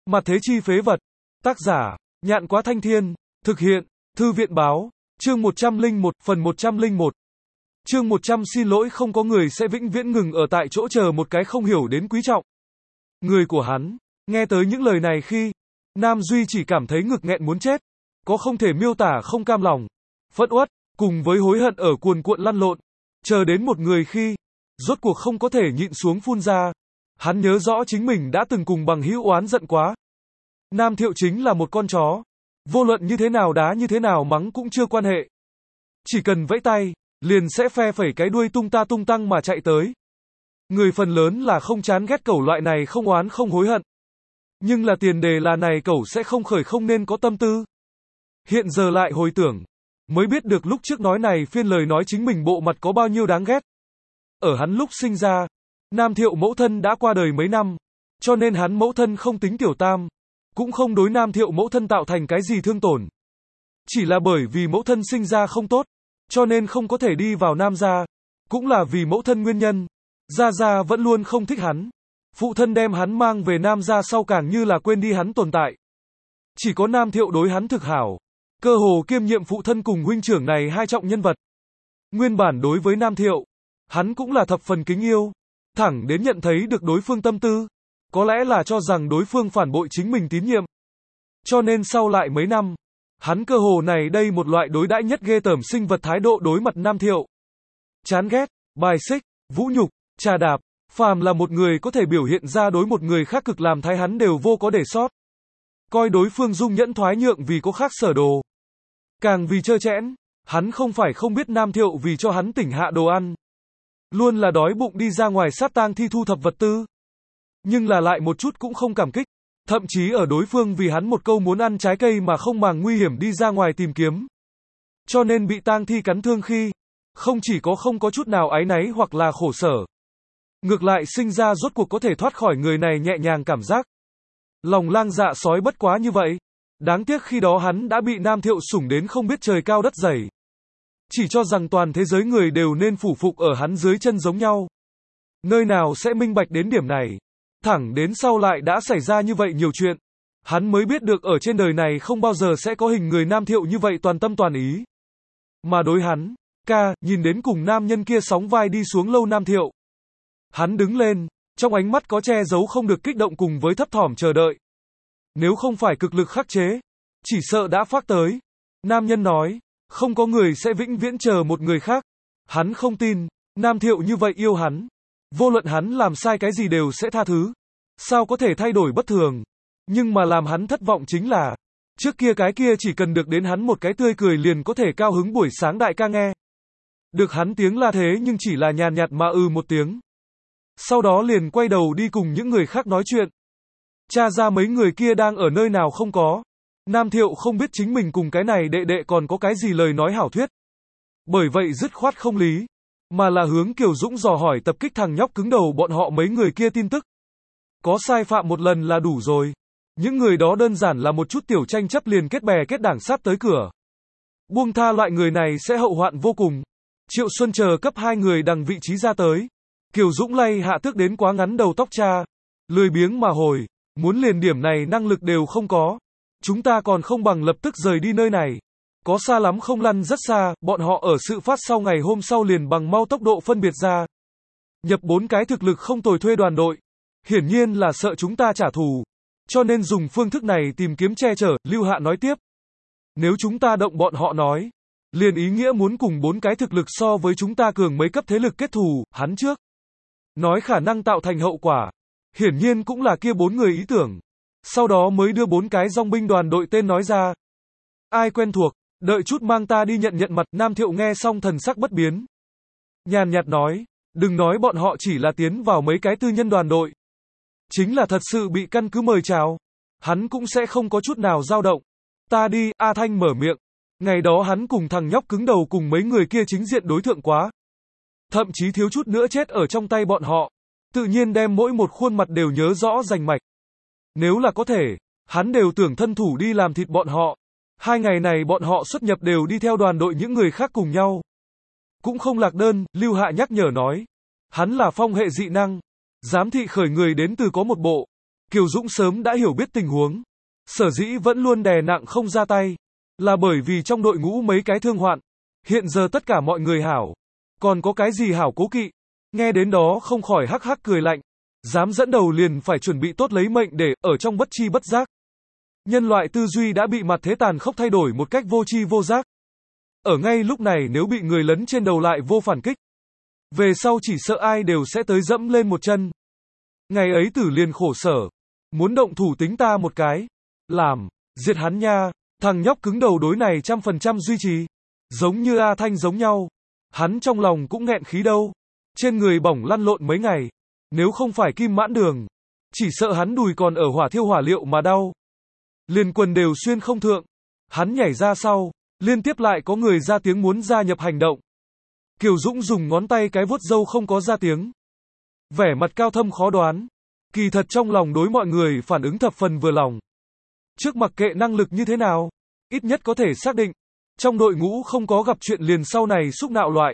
Mặt thế chi phế vật. Tác giả, Nhạn Quá Thanh Thiên. Thực hiện, Thư viện báo. Chương 101, phần 101. Chương 100 xin lỗi không có người sẽ vĩnh viễn ngừng ở tại chỗ chờ một cái không hiểu đến quý trọng. Người của hắn, nghe tới những lời này khi, Nam Duy chỉ cảm thấy ngực nghẹn muốn chết. Có không thể miêu tả không cam lòng, phẫn uất, cùng với hối hận ở cuồn cuộn lăn lộn. Chờ đến một người khi, rốt cuộc không có thể nhịn xuống phun ra. Hắn nhớ rõ chính mình đã từng cùng bằng hữu oán giận quá. Nam Thiệu chính là một con chó. Vô luận như thế nào đá như thế nào mắng cũng chưa quan hệ. Chỉ cần vẫy tay, liền sẽ phe phẩy cái đuôi tung ta tung tăng mà chạy tới. Người phần lớn là không chán ghét cẩu loại này không oán không hối hận. Nhưng là tiền đề là này cẩu sẽ không khởi không nên có tâm tư. Hiện giờ lại hồi tưởng, mới biết được lúc trước nói này phiên lời nói chính mình bộ mặt có bao nhiêu đáng ghét. Ở hắn lúc sinh ra, Nam Thiệu mẫu thân đã qua đời mấy năm, cho nên hắn mẫu thân không tính tiểu tam, cũng không đối Nam Thiệu mẫu thân tạo thành cái gì thương tổn. Chỉ là bởi vì mẫu thân sinh ra không tốt, cho nên không có thể đi vào Nam gia, cũng là vì mẫu thân nguyên nhân, Gia Gia vẫn luôn không thích hắn. Phụ thân đem hắn mang về Nam gia sau càng như là quên đi hắn tồn tại. Chỉ có Nam Thiệu đối hắn thực hảo, cơ hồ kiêm nhiệm phụ thân cùng huynh trưởng này hai trọng nhân vật. Nguyên bản đối với Nam Thiệu, hắn cũng là thập phần kính yêu, thẳng đến nhận thấy được đối phương tâm tư, có lẽ là cho rằng đối phương phản bội chính mình tín nhiệm. Cho nên sau lại mấy năm, hắn cơ hồ này đây một loại đối đãi nhất ghê tởm sinh vật thái độ đối mặt Nam Thiệu. Chán ghét, bài xích, vũ nhục, trà đạp, phàm là một người có thể biểu hiện ra đối một người khác cực làm thái hắn đều vô có để sót. Coi đối phương dung nhẫn thoái nhượng vì có khác sở đồ. Càng vì trơ trẽn, hắn không phải không biết Nam Thiệu vì cho hắn tỉnh hạ đồ ăn. Luôn là đói bụng đi ra ngoài sát tang thi thu thập vật tư. Nhưng là lại một chút cũng không cảm kích. Thậm chí ở đối phương vì hắn một câu muốn ăn trái cây mà không màng nguy hiểm đi ra ngoài tìm kiếm. Cho nên bị tang thi cắn thương khi, không chỉ không có chút nào áy náy hoặc là khổ sở. Ngược lại sinh ra rốt cuộc có thể thoát khỏi người này nhẹ nhàng cảm giác. Lòng lang dạ sói bất quá như vậy. Đáng tiếc khi đó hắn đã bị Nam Thiệu sủng đến không biết trời cao đất dày. Chỉ cho rằng toàn thế giới người đều nên phủ phục ở hắn dưới chân giống nhau. Nơi nào sẽ minh bạch đến điểm này. Thẳng đến sau lại đã xảy ra như vậy nhiều chuyện. Hắn mới biết được ở trên đời này không bao giờ sẽ có hình người Nam Thiệu như vậy toàn tâm toàn ý. Mà đối hắn, nhìn đến cùng nam nhân kia sóng vai đi xuống lâu Nam Thiệu. Hắn đứng lên, trong ánh mắt có che giấu không được kích động cùng với thấp thỏm chờ đợi. Nếu không phải cực lực khắc chế, chỉ sợ đã phát tới. Nam nhân nói, không có người sẽ vĩnh viễn chờ một người khác. Hắn không tin, Nam Thiệu như vậy yêu hắn. Vô luận hắn làm sai cái gì đều sẽ tha thứ. Sao có thể thay đổi bất thường. Nhưng mà làm hắn thất vọng chính là, trước kia cái kia chỉ cần được đến hắn một cái tươi cười liền có thể cao hứng buổi sáng đại ca nghe. Được hắn tiếng la thế nhưng chỉ là nhàn nhạt mà một tiếng. Sau đó liền quay đầu đi cùng những người khác nói chuyện. Tra ra mấy người kia đang ở nơi nào không có. Nam Thiệu không biết chính mình cùng cái này đệ đệ còn có cái gì lời nói hảo thuyết. Bởi vậy dứt khoát không lý. Mà là hướng Kiều Dũng dò hỏi tập kích thằng nhóc cứng đầu bọn họ mấy người kia tin tức. Có sai phạm một lần là đủ rồi. Những người đó đơn giản là một chút tiểu tranh chấp liền kết bè kết đảng sát tới cửa. Buông tha loại người này sẽ hậu hoạn vô cùng. Triệu Xuân chờ cấp 2 người đằng vị trí ra tới. Kiều Dũng lay hạ tước đến quá ngắn đầu tóc cha. Lười biếng mà hồi. Muốn liền điểm này năng lực đều không có. Chúng ta còn không bằng lập tức rời đi nơi này. Có xa lắm không lăn rất xa, bọn họ ở sự phát sau ngày hôm sau liền bằng mau tốc độ phân biệt ra. Nhập 4 cái thực lực không tồi thuê đoàn đội. Hiển nhiên là sợ chúng ta trả thù. Cho nên dùng phương thức này tìm kiếm che chở, Lưu Hạ nói tiếp. Nếu chúng ta động bọn họ nói, liền ý nghĩa muốn cùng 4 cái thực lực so với chúng ta cường mấy cấp thế lực kết thù, hắn trước. Nói khả năng tạo thành hậu quả. Hiển nhiên cũng là kia 4 người ý tưởng. Sau đó mới đưa 4 cái dòng binh đoàn đội tên nói ra. Ai quen thuộc, đợi chút mang ta đi nhận mặt. Nam Thiệu nghe xong thần sắc bất biến. Nhàn nhạt nói, đừng nói bọn họ chỉ là tiến vào mấy cái tư nhân đoàn đội. Chính là thật sự bị căn cứ mời chào. Hắn cũng sẽ không có chút nào dao động. Ta đi, A Thanh mở miệng. Ngày đó hắn cùng thằng nhóc cứng đầu cùng mấy người kia chính diện đối thượng quá. Thậm chí thiếu chút nữa chết ở trong tay bọn họ. Tự nhiên đem mỗi một khuôn mặt đều nhớ rõ rành mạch. Nếu là có thể, hắn đều tưởng thân thủ đi làm thịt bọn họ. 2 ngày này bọn họ xuất nhập đều đi theo đoàn đội những người khác cùng nhau. Cũng không lạc đơn, Lưu Hạ nhắc nhở nói. Hắn là phong hệ dị năng. Giám thị khởi người đến từ có một bộ. Kiều Dũng sớm đã hiểu biết tình huống. Sở dĩ vẫn luôn đè nặng không ra tay, là bởi vì trong đội ngũ mấy cái thương hoạn. Hiện giờ tất cả mọi người hảo. Còn có cái gì hảo cố kỵ? Nghe đến đó không khỏi hắc hắc cười lạnh. Dám dẫn đầu liền phải chuẩn bị tốt lấy mệnh để, ở trong bất chi bất giác. Nhân loại tư duy đã bị mặt thế tàn khốc thay đổi một cách vô tri vô giác. Ở ngay lúc này nếu bị người lấn trên đầu lại vô phản kích. Về sau chỉ sợ ai đều sẽ tới dẫm lên một chân. Ngày ấy Tử liền khổ sở. Muốn động thủ tính ta một cái. Làm, diệt hắn nha. Thằng nhóc cứng đầu đối này 100% duy trì. Giống như A Thanh giống nhau. Hắn trong lòng cũng nghẹn khí đâu. Trên người bỏng lăn lộn mấy ngày. Nếu không phải kim mãn đường. Chỉ sợ hắn đùi còn ở hỏa thiêu hỏa liệu mà đau. Liền quần đều xuyên không thượng. Hắn nhảy ra sau. Liên tiếp lại có người ra tiếng muốn gia nhập hành động. Kiều Dũng dùng ngón tay cái vuốt râu không có ra tiếng. Vẻ mặt cao thâm khó đoán. Kỳ thật trong lòng đối mọi người phản ứng thập phần vừa lòng. Trước mặc kệ năng lực như thế nào, ít nhất có thể xác định, trong đội ngũ không có gặp chuyện liền sau này xúc nạo loại.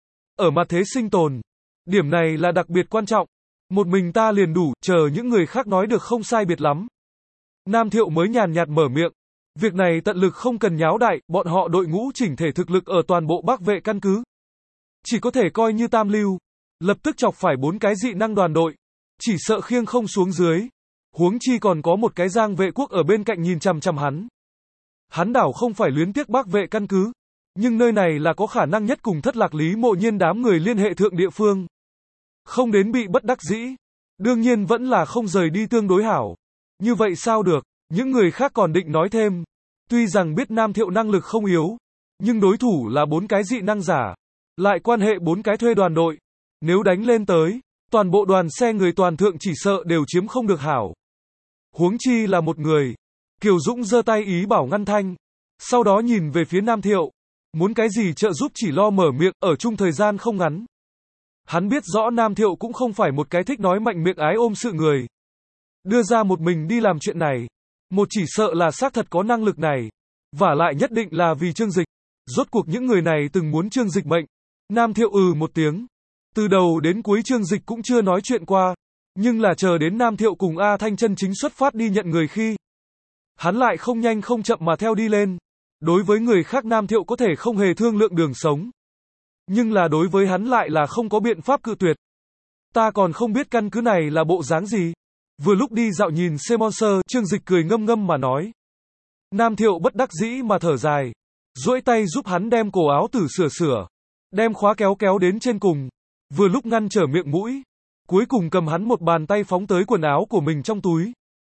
Ở mặt thế sinh tồn, điểm này là đặc biệt quan trọng. Một mình ta liền đủ, chờ những người khác nói được không sai biệt lắm. Nam Thiệu mới nhàn nhạt mở miệng. Việc này tận lực không cần nháo đại, bọn họ đội ngũ chỉnh thể thực lực ở toàn bộ Bắc Vệ căn cứ. Chỉ có thể coi như tam lưu. Lập tức chọc phải 4 cái dị năng đoàn đội. Chỉ sợ khiêng không xuống dưới. Huống chi còn có một cái Giang Vệ Quốc ở bên cạnh nhìn chằm chằm hắn. Hắn đảo không phải luyến tiếc Bắc Vệ căn cứ. Nhưng nơi này là có khả năng nhất cùng Thất Lạc Lý Mộ Nhiên đám người liên hệ thượng địa phương. Không đến bị bất đắc dĩ. Đương nhiên vẫn là không rời đi tương đối hảo. Như vậy sao được, những người khác còn định nói thêm. Tuy rằng biết Nam Thiệu năng lực không yếu. Nhưng đối thủ là 4 cái dị năng giả. Lại quan hệ 4 cái thuê đoàn đội. Nếu đánh lên tới, toàn bộ đoàn xe người toàn thượng chỉ sợ đều chiếm không được hảo. Huống chi là một người. Kiều Dũng giơ tay ý bảo ngăn thanh. Sau đó nhìn về phía Nam Thiệu. Muốn cái gì trợ giúp chỉ lo mở miệng, ở chung thời gian không ngắn. Hắn biết rõ Nam Thiệu cũng không phải một cái thích nói mạnh miệng ái ôm sự người. Đưa ra một mình đi làm chuyện này. Một chỉ sợ là xác thật có năng lực này. Vả lại nhất định là vì Trương Dịch. Rốt cuộc những người này từng muốn Trương Dịch mệnh. Nam Thiệu một tiếng. Từ đầu đến cuối Trương Dịch cũng chưa nói chuyện qua. Nhưng là chờ đến Nam Thiệu cùng A Thanh chân chính xuất phát đi nhận người khi. Hắn lại không nhanh không chậm mà theo đi lên. Đối với người khác Nam Thiệu có thể không hề thương lượng đường sống. Nhưng là đối với hắn lại là không có biện pháp cự tuyệt. Ta còn không biết căn cứ này là bộ dáng gì. Vừa lúc đi dạo nhìn Semonser, Trương Dịch cười ngâm ngâm mà nói. Nam Thiệu bất đắc dĩ mà thở dài. Duỗi tay giúp hắn đem cổ áo tử sửa. Đem khóa kéo kéo đến trên cùng. Vừa lúc ngăn trở miệng mũi. Cuối cùng cầm hắn một bàn tay phóng tới quần áo của mình trong túi.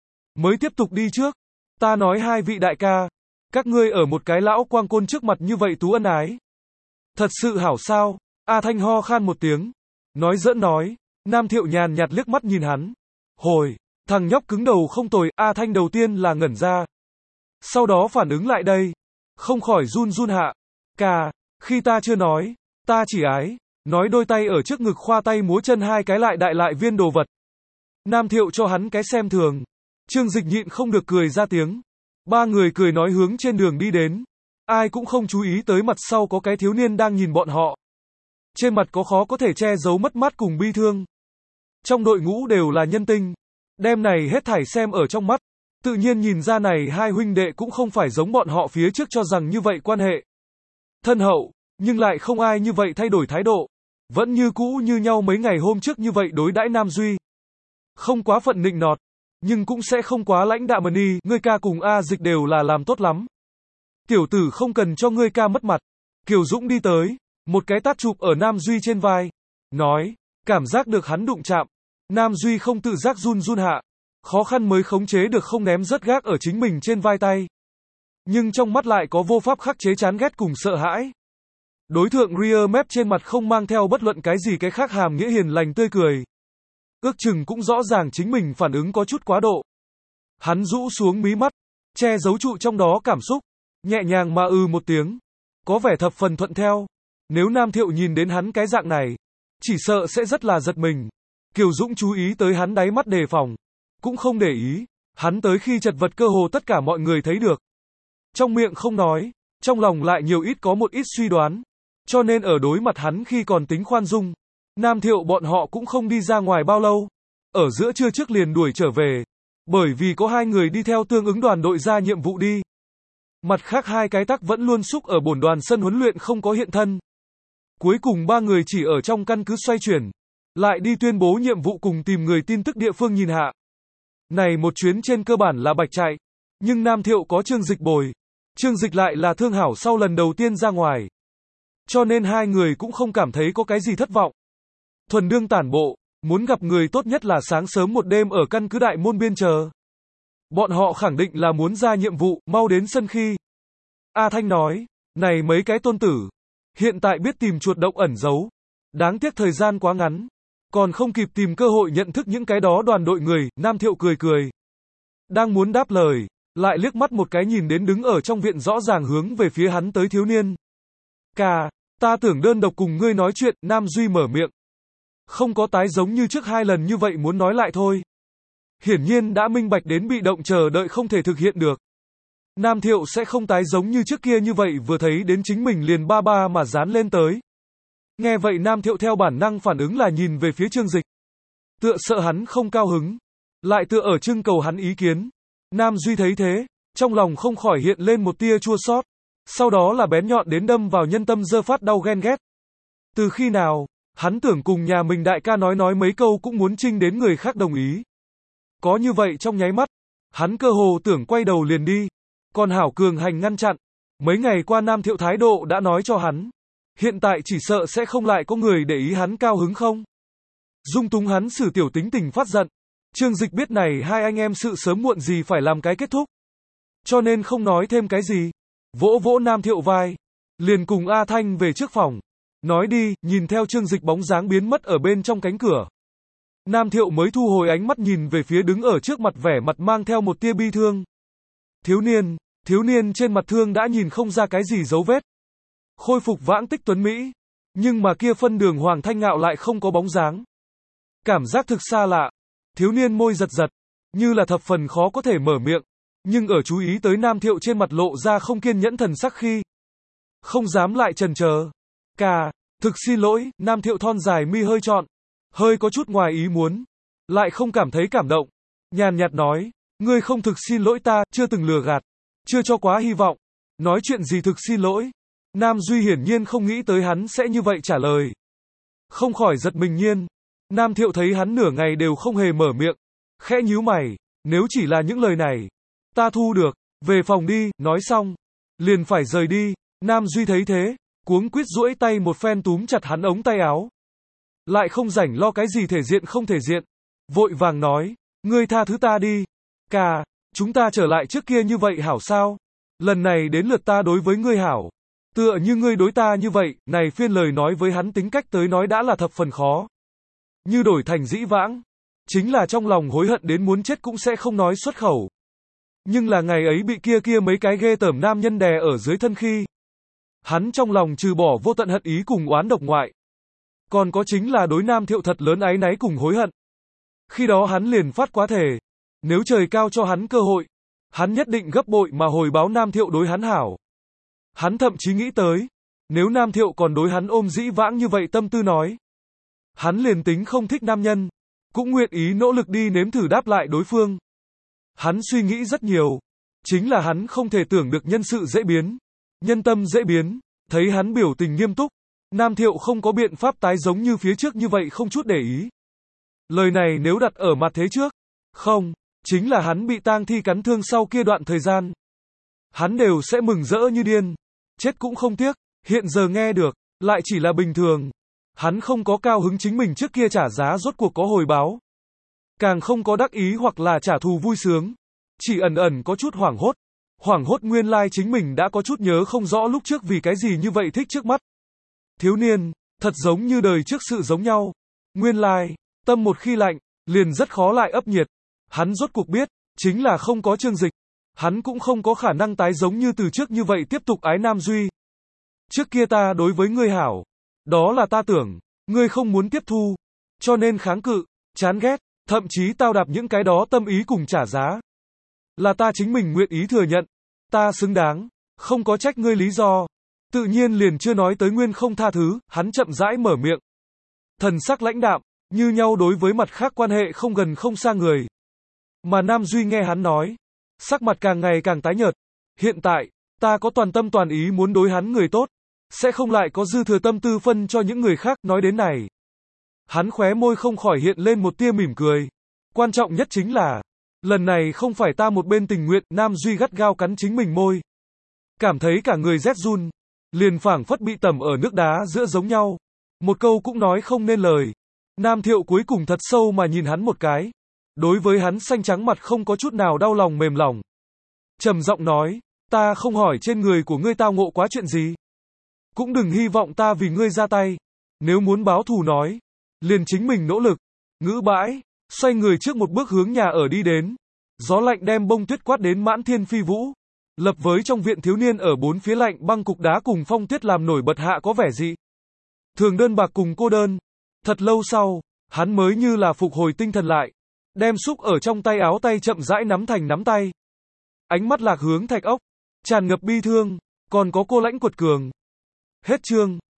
Mới tiếp tục đi trước. Ta nói hai vị đại ca. Các ngươi ở một cái lão quang côn trước mặt như vậy tú ân ái. Thật sự hảo sao? A Thanh ho khan một tiếng. Nói giỡn nói. Nam Thiệu nhàn nhạt liếc mắt nhìn hắn. Hồi, thằng nhóc cứng đầu không tồi. A Thanh đầu tiên là ngẩn ra. Sau đó phản ứng lại đây. Không khỏi run run hạ. Ca, khi ta chưa nói. Ta chỉ ái. Nói đôi tay ở trước ngực khoa tay múa chân hai cái lại đại lại viên đồ vật. Nam Thiệu cho hắn cái xem thường. Trương Dịch nhịn không được cười ra tiếng. Ba người cười nói hướng trên đường đi đến. Ai cũng không chú ý tới mặt sau có cái thiếu niên đang nhìn bọn họ. Trên mặt có khó có thể che giấu mất mát cùng bi thương. Trong đội ngũ đều là nhân tinh. Đêm này hết thảy xem ở trong mắt. Tự nhiên nhìn ra này hai huynh đệ cũng không phải giống bọn họ phía trước cho rằng như vậy quan hệ thân hậu, nhưng lại không ai như vậy thay đổi thái độ. Vẫn như cũ như nhau mấy ngày hôm trước như vậy đối đãi Nam Duy. Không quá phận nịnh nọt, nhưng cũng sẽ không quá lãnh đạm đi. Ngươi ca cùng A Dịch đều là làm tốt lắm. Tiểu tử không cần cho ngươi ca mất mặt. Kiều Dũng đi tới, một cái tát chụp ở Nam Duy trên vai. Nói, cảm giác được hắn đụng chạm. Nam Duy không tự giác run run hạ. Khó khăn mới khống chế được không ném rớt gác ở chính mình trên vai tay. Nhưng trong mắt lại có vô pháp khắc chế chán ghét cùng sợ hãi. Đối tượng rear map trên mặt không mang theo bất luận cái gì cái khác hàm nghĩa hiền lành tươi cười. Ước chừng cũng rõ ràng chính mình phản ứng có chút quá độ. Hắn rũ xuống mí mắt, che giấu trụ trong đó cảm xúc, nhẹ nhàng mà một tiếng. Có vẻ thập phần thuận theo. Nếu Nam Thiệu nhìn đến hắn cái dạng này, chỉ sợ sẽ rất là giật mình. Kiều Dũng chú ý tới hắn đáy mắt đề phòng. Cũng không để ý, hắn tới khi chật vật cơ hồ tất cả mọi người thấy được. Trong miệng không nói, trong lòng lại nhiều ít có một ít suy đoán. Cho nên ở đối mặt hắn khi còn tính khoan dung. Nam Thiệu bọn họ cũng không đi ra ngoài bao lâu. Ở giữa trưa trước liền đuổi trở về. Bởi vì có hai người đi theo tương ứng đoàn đội ra nhiệm vụ đi. Mặt khác hai cái tắc vẫn luôn xúc ở bổn đoàn sân huấn luyện không có hiện thân. Cuối cùng ba người chỉ ở trong căn cứ xoay chuyển, lại đi tuyên bố nhiệm vụ cùng tìm người tin tức địa phương nhìn hạ. Này một chuyến trên cơ bản là bạch chạy, nhưng Nam Thiệu có Trương Dịch bồi. Trương Dịch lại là thương hảo sau lần đầu tiên ra ngoài. Cho nên hai người cũng không cảm thấy có cái gì thất vọng. Thuần đương tản bộ, muốn gặp người tốt nhất là sáng sớm một đêm ở căn cứ đại môn biên chờ. Bọn họ khẳng định là muốn ra nhiệm vụ, mau đến sân khi. A Thanh nói, này mấy cái tôn tử, hiện tại biết tìm chuột động ẩn giấu. Đáng tiếc thời gian quá ngắn, còn không kịp tìm cơ hội nhận thức những cái đó đoàn đội người. Nam Thiệu cười cười. Đang muốn đáp lời, lại liếc mắt một cái nhìn đến đứng ở trong viện rõ ràng hướng về phía hắn tới thiếu niên. Ca, ta tưởng đơn độc cùng ngươi nói chuyện. Nam Duy mở miệng. Không có tái giống như trước hai lần như vậy muốn nói lại thôi. Hiển nhiên đã minh bạch đến bị động chờ đợi không thể thực hiện được. Nam Thiệu sẽ không tái giống như trước kia như vậy vừa thấy đến chính mình liền ba ba mà dán lên tới. Nghe vậy Nam Thiệu theo bản năng phản ứng là nhìn về phía Trương Dịch. Tựa sợ hắn không cao hứng. Lại tựa ở trưng cầu hắn ý kiến. Nam Duy thấy thế, trong lòng không khỏi hiện lên một tia chua xót. Sau đó là bén nhọn đến đâm vào nhân tâm dơ phát đau ghen ghét. Từ khi nào, hắn tưởng cùng nhà mình đại ca nói mấy câu cũng muốn trinh đến người khác đồng ý. Có như vậy trong nháy mắt, hắn cơ hồ tưởng quay đầu liền đi. Còn hảo cường hành ngăn chặn. Mấy ngày qua Nam Thiệu thái độ đã nói cho hắn. Hiện tại chỉ sợ sẽ không lại có người để ý hắn cao hứng không. Dung túng hắn xử tiểu tính tình phát giận. Trương Dịch biết này hai anh em sự sớm muộn gì phải làm cái kết thúc. Cho nên không nói thêm cái gì. Vỗ vỗ Nam Thiệu vai. Liền cùng A Thanh về trước phòng. Nói đi, nhìn theo Trương Dịch bóng dáng biến mất ở bên trong cánh cửa. Nam Thiệu mới thu hồi ánh mắt nhìn về phía đứng ở trước mặt vẻ mặt mang theo một tia bi thương. Thiếu niên trên mặt thương đã nhìn không ra cái gì dấu vết. Khôi phục vãng tích tuấn Mỹ. Nhưng mà kia phân đường hoàng thanh ngạo lại không có bóng dáng. Cảm giác thực xa lạ. Thiếu niên môi giật giật. Như là thập phần khó có thể mở miệng. Nhưng ở chú ý tới Nam Thiệu trên mặt lộ ra không kiên nhẫn thần sắc khi. Không dám lại chần chờ. Ca, thực xin lỗi. Nam Thiệu thon dài mi hơi trọn. Hơi có chút ngoài ý muốn. Lại không cảm thấy cảm động. Nhàn nhạt nói. Ngươi không thực xin lỗi ta, chưa từng lừa gạt. Chưa cho quá hy vọng. Nói chuyện gì thực xin lỗi. Nam Duy hiển nhiên không nghĩ tới hắn sẽ như vậy trả lời. Không khỏi giật mình nhiên. Nam Thiệu thấy hắn nửa ngày đều không hề mở miệng. Khẽ nhíu mày. Nếu chỉ là những lời này. Ta thu được. Về phòng đi. Nói xong. Liền phải rời đi. Nam Duy thấy thế. Cuống quýt duỗi tay một phen túm chặt hắn ống tay áo. Lại không rảnh lo cái gì thể diện không thể diện. Vội vàng nói. Ngươi tha thứ ta đi. Ca, chúng ta trở lại trước kia như vậy hảo sao? Lần này đến lượt ta đối với ngươi hảo. Tựa như ngươi đối ta như vậy, này phiên lời nói với hắn tính cách tới nói đã là thập phần khó. Như đổi thành dĩ vãng. Chính là trong lòng hối hận đến muốn chết cũng sẽ không nói xuất khẩu. Nhưng là ngày ấy bị kia mấy cái ghê tởm nam nhân đè ở dưới thân khi. Hắn trong lòng trừ bỏ vô tận hận ý cùng oán độc ngoại. Còn có chính là đối Nam Thiệu thật lớn áy náy cùng hối hận. Khi đó hắn liền phát quá thể. Nếu trời cao cho hắn cơ hội, hắn nhất định gấp bội mà hồi báo Nam Thiệu đối hắn hảo. Hắn thậm chí nghĩ tới, nếu Nam Thiệu còn đối hắn ôm dĩ vãng như vậy tâm tư nói. Hắn liền tính không thích nam nhân, cũng nguyện ý nỗ lực đi nếm thử đáp lại đối phương. Hắn suy nghĩ rất nhiều, chính là hắn không thể tưởng được nhân sự dễ biến, nhân tâm dễ biến, thấy hắn biểu tình nghiêm túc, Nam Thiệu không có biện pháp tái giống như phía trước như vậy không chút để ý. Lời này nếu đặt ở mặt thế trước, không, chính là hắn bị tang thi cắn thương sau kia đoạn thời gian. Hắn đều sẽ mừng rỡ như điên, chết cũng không tiếc, hiện giờ nghe được, lại chỉ là bình thường. Hắn không có cao hứng chính mình trước kia trả giá rốt cuộc có hồi báo. Càng không có đắc ý hoặc là trả thù vui sướng. Chỉ ẩn ẩn có chút hoảng hốt. Hoảng hốt nguyên lai chính mình đã có chút nhớ không rõ lúc trước vì cái gì như vậy thích trước mắt. Thiếu niên, thật giống như đời trước sự giống nhau. Nguyên lai, tâm một khi lạnh, liền rất khó lại ấp nhiệt. Hắn rốt cuộc biết, chính là không có Trương Dịch. Hắn cũng không có khả năng tái giống như từ trước như vậy tiếp tục ái Nam Duy. Trước kia ta đối với ngươi hảo. Đó là ta tưởng, ngươi không muốn tiếp thu. Cho nên kháng cự, chán ghét, thậm chí tao đạp những cái đó tâm ý cùng trả giá. Là ta chính mình nguyện ý thừa nhận. Ta xứng đáng, không có trách ngươi lý do. Tự nhiên liền chưa nói tới nguyên không tha thứ, hắn chậm rãi mở miệng. Thần sắc lãnh đạm, như nhau đối với mặt khác quan hệ không gần không xa người. Mà Nam Duy nghe hắn nói, sắc mặt càng ngày càng tái nhợt. Hiện tại, ta có toàn tâm toàn ý muốn đối hắn người tốt, sẽ không lại có dư thừa tâm tư phân cho những người khác. Nói đến này, hắn khóe môi không khỏi hiện lên một tia mỉm cười. Quan trọng nhất chính là, lần này không phải ta một bên tình nguyện. Nam Duy gắt gao cắn chính mình môi, cảm thấy cả người rét run, liền phảng phất bị tẩm ở nước đá giữa giống nhau. Một câu cũng nói không nên lời. Nam Thiệu cuối cùng thật sâu mà nhìn hắn một cái. Đối với hắn xanh trắng mặt không có chút nào đau lòng mềm lòng. Trầm giọng nói, ta không hỏi trên người của ngươi tao ngộ quá chuyện gì. Cũng đừng hy vọng ta vì ngươi ra tay. Nếu muốn báo thù nói, liền chính mình nỗ lực. Ngữ bãi, xoay người trước một bước hướng nhà ở đi đến. Gió lạnh đem bông tuyết quát đến mãn thiên phi vũ. Lập với trong viện thiếu niên ở bốn phía lạnh băng cục đá cùng phong tuyết làm nổi bật hạ có vẻ gì. Thường đơn bạc cùng cô đơn. Thật lâu sau, hắn mới như là phục hồi tinh thần lại. Đem xúc ở trong tay áo tay chậm rãi nắm thành nắm tay. Ánh mắt lạc hướng thạch ốc, tràn ngập bi thương, còn có cô lãnh quật cường. Hết chương.